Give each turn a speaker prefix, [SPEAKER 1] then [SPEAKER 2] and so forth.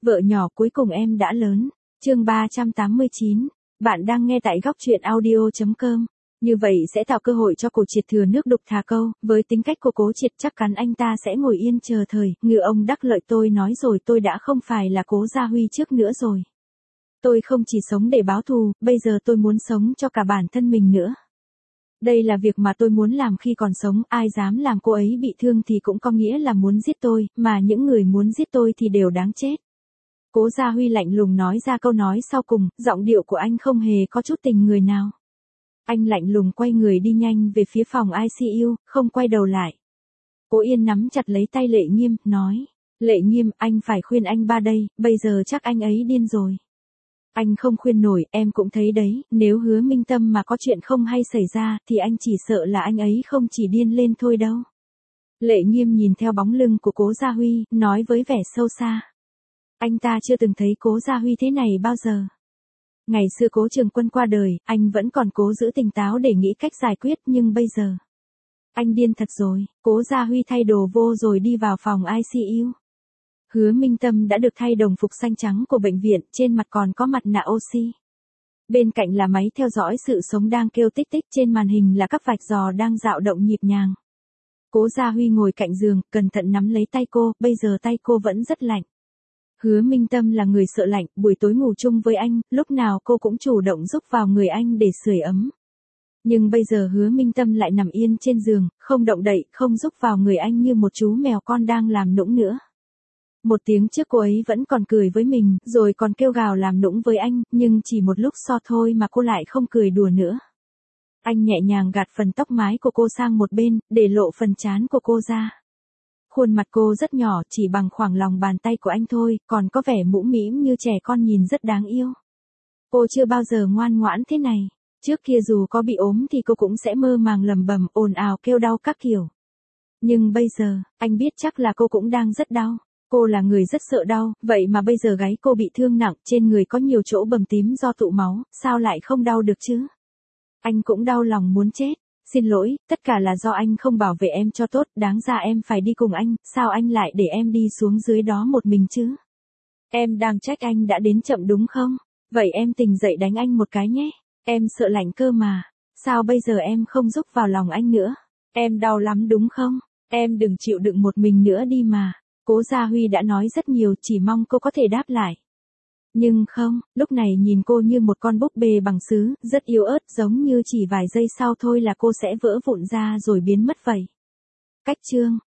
[SPEAKER 1] Vợ nhỏ cuối cùng em đã lớn. Chương 389. Bạn đang nghe tại góc truyện audio.com. Như vậy sẽ tạo cơ hội cho Cổ Triệt thừa nước đục thả câu, với tính cách của Cố Triệt chắc chắn anh ta sẽ ngồi yên chờ thời, ngư ông đắc lợi tôi nói rồi tôi đã không phải là Cố Gia Huy trước nữa rồi. Tôi không chỉ sống để báo thù, bây giờ tôi muốn sống cho cả bản thân mình nữa. Đây là việc mà tôi muốn làm khi còn sống, ai dám làm cô ấy bị thương thì cũng có nghĩa là muốn giết tôi, mà những người muốn giết tôi thì đều đáng chết. Cố Gia Huy lạnh lùng nói ra câu nói sau cùng, giọng điệu của anh không hề có chút tình người nào. Anh lạnh lùng quay người đi nhanh về phía phòng ICU, không quay đầu lại. Cố Yên nắm chặt lấy tay Lệ Nghiêm, nói, Lệ Nghiêm, anh phải khuyên anh ba đây, bây giờ chắc anh ấy điên rồi. Anh không khuyên nổi, em cũng thấy đấy, nếu Hứa Minh Tâm mà có chuyện không hay xảy ra, thì anh chỉ sợ là anh ấy không chỉ điên lên thôi đâu. Lệ Nghiêm nhìn theo bóng lưng của Cố Gia Huy, nói với vẻ sâu xa. Anh ta chưa từng thấy Cố Gia Huy thế này bao giờ. Ngày xưa Cố Trường Quân qua đời, anh vẫn còn cố giữ tỉnh táo để nghĩ cách giải quyết, nhưng bây giờ, anh điên thật rồi. Cố Gia Huy thay đồ vô rồi đi vào phòng ICU. Hứa Minh Tâm đã được thay đồng phục xanh trắng của bệnh viện, trên mặt còn có mặt nạ oxy. Bên cạnh là máy theo dõi sự sống đang kêu tích tích, trên màn hình là các vạch giò đang dạo động nhịp nhàng. Cố Gia Huy ngồi cạnh giường, cẩn thận nắm lấy tay cô, bây giờ tay cô vẫn rất lạnh. Hứa Minh Tâm là người sợ lạnh, buổi tối ngủ chung với anh, lúc nào cô cũng chủ động giúp vào người anh để sưởi ấm. Nhưng bây giờ Hứa Minh Tâm lại nằm yên trên giường, không động đậy, không giúp vào người anh như một chú mèo con đang làm nũng nữa. Một tiếng trước cô ấy vẫn còn cười với mình, rồi còn kêu gào làm nũng với anh, nhưng chỉ một lúc so thôi mà cô lại không cười đùa nữa. Anh nhẹ nhàng gạt phần tóc mái của cô sang một bên, để lộ phần trán của cô ra. Khuôn mặt cô rất nhỏ, chỉ bằng khoảng lòng bàn tay của anh thôi, còn có vẻ mũm mĩm như trẻ con nhìn rất đáng yêu. Cô chưa bao giờ ngoan ngoãn thế này. Trước kia dù có bị ốm thì cô cũng sẽ mơ màng lầm bầm, ồn ào kêu đau các kiểu. Nhưng bây giờ, anh biết chắc là cô cũng đang rất đau. Cô là người rất sợ đau, vậy mà bây giờ gáy cô bị thương nặng, trên người có nhiều chỗ bầm tím do tụ máu, sao lại không đau được chứ? Anh cũng đau lòng muốn chết. Xin lỗi, tất cả là do anh không bảo vệ em cho tốt, đáng ra em phải đi cùng anh, sao anh lại để em đi xuống dưới đó một mình chứ? Em đang trách anh đã đến chậm đúng không? Vậy em tỉnh dậy đánh anh một cái nhé. Em sợ lạnh cơ mà. Sao bây giờ em không giúp vào lòng anh nữa? Em đau lắm đúng không? Em đừng chịu đựng một mình nữa đi mà. Cố Gia Huy đã nói rất nhiều, chỉ mong cô có thể đáp lại. Nhưng không, lúc này nhìn cô như một con búp bê bằng sứ, rất yếu ớt, giống như chỉ vài giây sau thôi là cô sẽ vỡ vụn ra rồi biến mất vậy. Cách chương